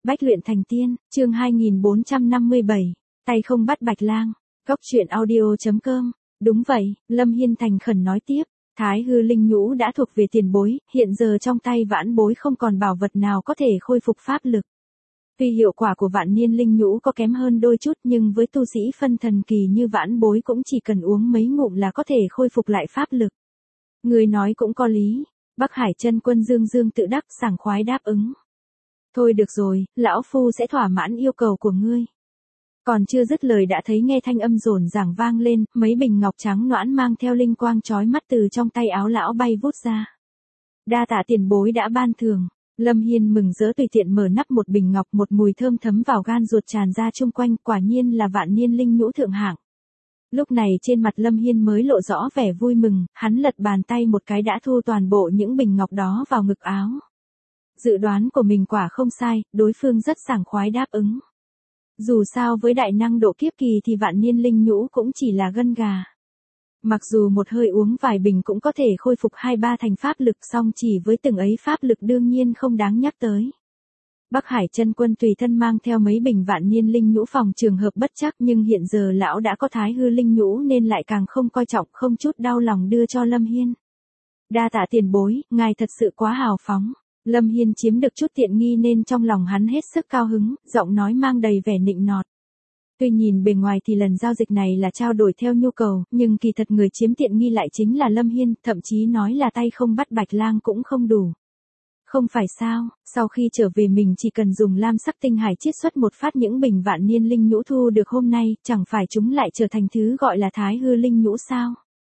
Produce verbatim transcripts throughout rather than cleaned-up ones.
Bách luyện thành tiên, chương hai nghìn bốn trăm năm mươi bảy, tay không bắt bạch lang, góc truyện audio.com, đúng vậy, Lâm Hiên thành khẩn nói tiếp, Thái hư linh nhũ đã thuộc về tiền bối, hiện giờ trong tay vãn bối không còn bảo vật nào có thể khôi phục pháp lực. Tuy hiệu quả của vạn niên linh nhũ có kém hơn đôi chút nhưng với tu sĩ phân thần kỳ như vãn bối cũng chỉ cần uống mấy ngụm là có thể khôi phục lại pháp lực. Người nói cũng có lý, Bắc Hải chân quân dương dương tự đắc sảng khoái đáp ứng. Thôi được rồi, lão phu sẽ thỏa mãn yêu cầu của ngươi. Còn chưa dứt lời đã thấy nghe thanh âm rồn ràng vang lên, mấy bình ngọc trắng noãn mang theo linh quang chói mắt từ trong tay áo lão bay vút ra. Đa tạ tiền bối đã ban thưởng. Lâm Hiên mừng rỡ tùy tiện mở nắp một bình ngọc, một mùi thơm thấm vào gan ruột tràn ra chung quanh, quả nhiên là vạn niên linh nhũ thượng hạng. Lúc này trên mặt Lâm Hiên mới lộ rõ vẻ vui mừng, hắn lật bàn tay một cái đã thu toàn bộ những bình ngọc đó vào ngực áo. Dự đoán của mình quả không sai, đối phương rất sảng khoái đáp ứng. Dù sao với đại năng độ kiếp kỳ thì vạn niên linh nhũ cũng chỉ là gân gà. Mặc dù một hơi uống vài bình cũng có thể khôi phục hai ba thành pháp lực, song chỉ với từng ấy pháp lực đương nhiên không đáng nhắc tới. Bắc Hải chân quân tùy thân mang theo mấy bình vạn niên linh nhũ phòng trường hợp bất chắc, nhưng hiện giờ lão đã có thái hư linh nhũ nên lại càng không coi trọng, không chút đau lòng đưa cho Lâm Hiên. Đa tạ tiền bối, ngài thật sự quá hào phóng. Lâm Hiên chiếm được chút tiện nghi nên trong lòng hắn hết sức cao hứng, giọng nói mang đầy vẻ nịnh nọt. Tuy nhìn bề ngoài thì lần giao dịch này là trao đổi theo nhu cầu, nhưng kỳ thật người chiếm tiện nghi lại chính là Lâm Hiên, thậm chí nói là tay không bắt bạch lang cũng không đủ. Không phải sao, sau khi trở về mình chỉ cần dùng lam sắc tinh hải chiết xuất một phát những bình vạn niên linh nhũ thu được hôm nay, chẳng phải chúng lại trở thành thứ gọi là thái hư linh nhũ sao?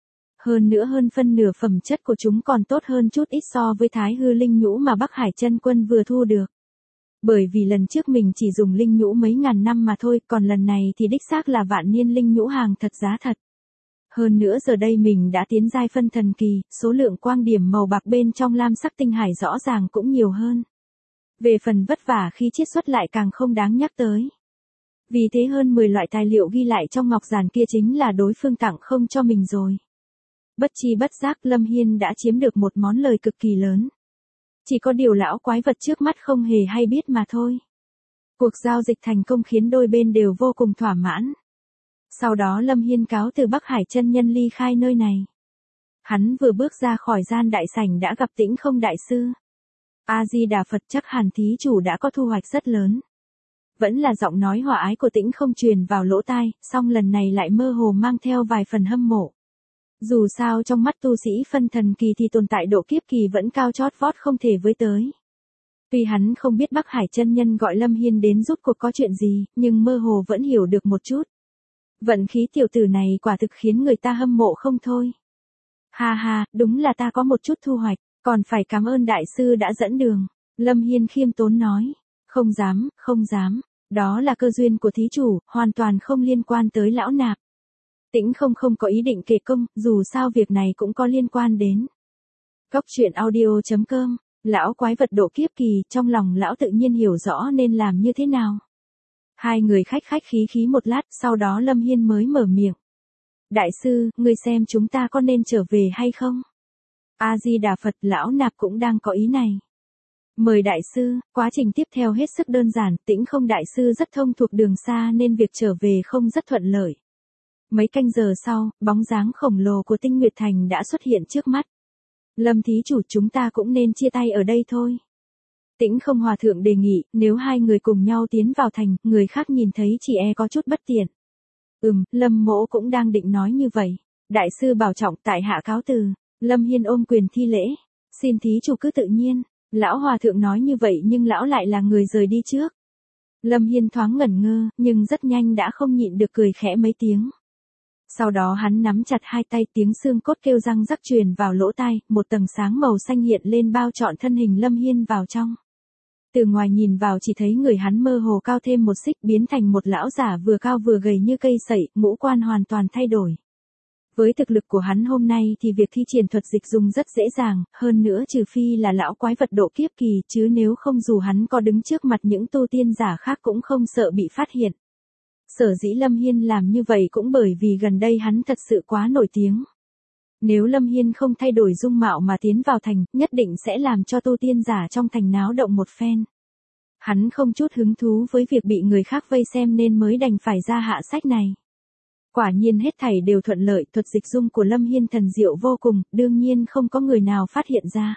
Hơn nữa hơn phân nửa phẩm chất của chúng còn tốt hơn chút ít so với thái hư linh nhũ mà Bắc Hải chân quân vừa thu được. Bởi vì lần trước mình chỉ dùng linh nhũ mấy ngàn năm mà thôi, còn lần này thì đích xác là vạn niên linh nhũ hàng thật giá thật. Hơn nữa giờ đây mình đã tiến giai phân thần kỳ, số lượng quang điểm màu bạc bên trong lam sắc tinh hải rõ ràng cũng nhiều hơn. Về phần vất vả khi chiết xuất lại càng không đáng nhắc tới. Vì thế hơn mười loại tài liệu ghi lại trong ngọc giản kia chính là đối phương tặng không cho mình rồi. Bất chi bất giác Lâm Hiên đã chiếm được một món lời cực kỳ lớn. Chỉ có điều lão quái vật trước mắt không hề hay biết mà thôi. Cuộc giao dịch thành công khiến đôi bên đều vô cùng thỏa mãn. Sau đó Lâm Hiên cáo từ Bắc Hải chân nhân ly khai nơi này. Hắn vừa bước ra khỏi gian đại sảnh đã gặp Tĩnh Không đại sư. A Di Đà Phật, chắc hẳn thí chủ đã có thu hoạch rất lớn. Vẫn là giọng nói hòa ái của Tĩnh Không truyền vào lỗ tai, song lần này lại mơ hồ mang theo vài phần hâm mộ. Dù sao trong mắt tu sĩ phân thần kỳ thì tồn tại độ kiếp kỳ vẫn cao chót vót không thể với tới. Tuy hắn không biết Bắc Hải chân nhân gọi Lâm Hiên đến rút cuộc có chuyện gì, nhưng mơ hồ vẫn hiểu được một chút. Vận khí tiểu tử này quả thực khiến người ta hâm mộ không thôi. Ha ha, đúng là ta có một chút thu hoạch, còn phải cảm ơn đại sư đã dẫn đường. Lâm Hiên khiêm tốn nói. Không dám, không dám, đó là cơ duyên của thí chủ, hoàn toàn không liên quan tới lão nạp. Tĩnh Không không có ý định kể công, dù sao việc này cũng có liên quan đến. Góc truyện audio.com, lão quái vật độ kiếp kỳ, trong lòng lão tự nhiên hiểu rõ nên làm như thế nào. Hai người khách khách khí khí một lát, sau đó Lâm Hiên mới mở miệng. Đại sư, ngươi xem chúng ta có nên trở về hay không? A Di Đà Phật, lão nạp cũng đang có ý này. Mời đại sư, quá trình tiếp theo hết sức đơn giản, Tĩnh Không đại sư rất thông thuộc đường xa nên việc trở về không rất thuận lợi. Mấy canh giờ sau, bóng dáng khổng lồ của Tinh Nguyệt Thành đã xuất hiện trước mắt. Lâm thí chủ, chúng ta cũng nên chia tay ở đây thôi. Tĩnh Không hòa thượng đề nghị, nếu hai người cùng nhau tiến vào thành, người khác nhìn thấy chỉ e có chút bất tiện. Ừm, Lâm mỗ cũng đang định nói như vậy. Đại sư bảo trọng, tại hạ cáo từ. Lâm Hiên ôm quyền thi lễ. Xin thí chủ cứ tự nhiên. Lão hòa thượng nói như vậy nhưng lão lại là người rời đi trước. Lâm Hiên thoáng ngẩn ngơ, nhưng rất nhanh đã không nhịn được cười khẽ mấy tiếng. Sau đó hắn nắm chặt hai tay, tiếng xương cốt kêu răng rắc truyền vào lỗ tai, một tầng sáng màu xanh hiện lên bao trọn thân hình Lâm Hiên vào trong. Từ ngoài nhìn vào chỉ thấy người hắn mơ hồ cao thêm một xích, biến thành một lão giả vừa cao vừa gầy như cây sậy, ngũ quan hoàn toàn thay đổi. Với thực lực của hắn hôm nay thì việc thi triển thuật dịch dung rất dễ dàng, hơn nữa trừ phi là lão quái vật độ kiếp kỳ, chứ nếu không dù hắn có đứng trước mặt những tu tiên giả khác cũng không sợ bị phát hiện. Sở dĩ Lâm Hiên làm như vậy cũng bởi vì gần đây hắn thật sự quá nổi tiếng. Nếu Lâm Hiên không thay đổi dung mạo mà tiến vào thành, nhất định sẽ làm cho tu tiên giả trong thành náo động một phen. Hắn không chút hứng thú với việc bị người khác vây xem nên mới đành phải ra hạ sách này. Quả nhiên hết thảy đều thuận lợi, thuật dịch dung của Lâm Hiên thần diệu vô cùng, đương nhiên không có người nào phát hiện ra.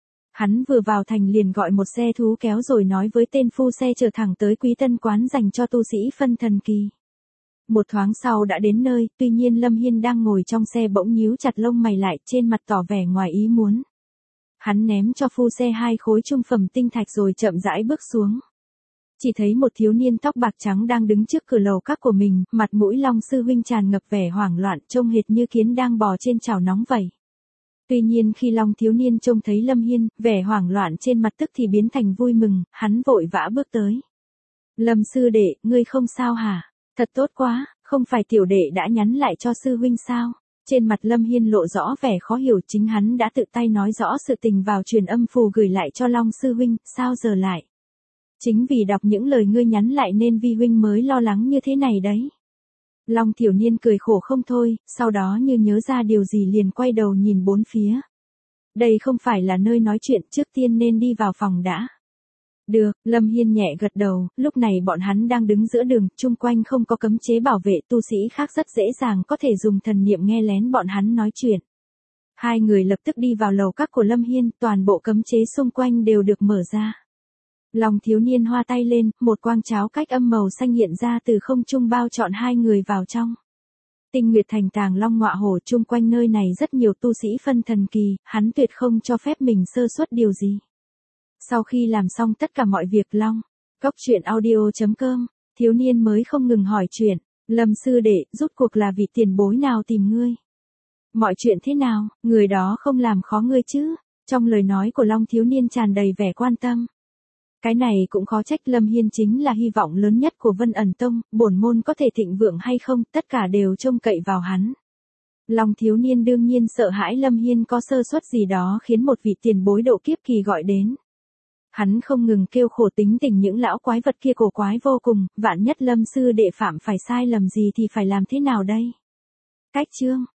Hắn vừa vào thành liền gọi một xe thú kéo rồi nói với tên phu xe chở thẳng tới Quý Tân quán dành cho tu sĩ phân thần kỳ. Một thoáng sau đã đến nơi, tuy nhiên Lâm Hiên đang ngồi trong xe bỗng nhíu chặt lông mày lại, trên mặt tỏ vẻ ngoài ý muốn. Hắn ném cho phu xe hai khối trung phẩm tinh thạch rồi chậm rãi bước xuống. Chỉ thấy một thiếu niên tóc bạc trắng đang đứng trước cửa lầu các của mình, mặt mũi Long sư huynh tràn ngập vẻ hoảng loạn, trông hệt như kiến đang bò trên chảo nóng vậy. Tuy nhiên khi Long thiếu niên trông thấy Lâm Hiên, vẻ hoảng loạn trên mặt tức thì biến thành vui mừng, hắn vội vã bước tới. Lâm sư đệ, ngươi không sao hả? Thật tốt quá, không phải tiểu đệ đã nhắn lại cho sư huynh sao? Trên mặt Lâm Hiên lộ rõ vẻ khó hiểu, chính hắn đã tự tay nói rõ sự tình vào truyền âm phù gửi lại cho Long sư huynh, sao giờ lại? Chính vì đọc những lời ngươi nhắn lại nên vi huynh mới lo lắng như thế này đấy. Long thiếu niên cười khổ không thôi, sau đó như nhớ ra điều gì liền quay đầu nhìn bốn phía. Đây không phải là nơi nói chuyện, trước tiên nên đi vào phòng đã. Được, Lâm Hiên nhẹ gật đầu, lúc này bọn hắn đang đứng giữa đường, chung quanh không có cấm chế bảo vệ, tu sĩ khác rất dễ dàng có thể dùng thần niệm nghe lén bọn hắn nói chuyện. Hai người lập tức đi vào lầu các của Lâm Hiên, toàn bộ cấm chế xung quanh đều được mở ra. Long thiếu niên hoa tay lên, một quang cháo cách âm màu xanh hiện ra từ không trung bao trọn hai người vào trong. Tinh Nguyệt thành tàng long ngọa hổ, chung quanh nơi này rất nhiều tu sĩ phân thần kỳ, hắn tuyệt không cho phép mình sơ suất điều gì. Sau khi làm xong tất cả mọi việc, Long, Cốc Truyện Audio chấm com, thiếu niên mới không ngừng hỏi chuyện, Lâm sư đệ, rút cuộc là vị tiền bối nào tìm ngươi? Mọi chuyện thế nào, người đó không làm khó ngươi chứ? Trong lời nói của Long thiếu niên tràn đầy vẻ quan tâm. Cái này cũng khó trách, Lâm Hiên chính là hy vọng lớn nhất của Vân Ẩn Tông, bổn môn có thể thịnh vượng hay không, tất cả đều trông cậy vào hắn. Long thiếu niên đương nhiên sợ hãi Lâm Hiên có sơ suất gì đó khiến một vị tiền bối độ kiếp kỳ gọi đến. Hắn không ngừng kêu khổ, tính tình những lão quái vật kia cổ quái vô cùng, vạn nhất Lâm sư đệ phạm phải sai lầm gì thì phải làm thế nào đây? Cách chương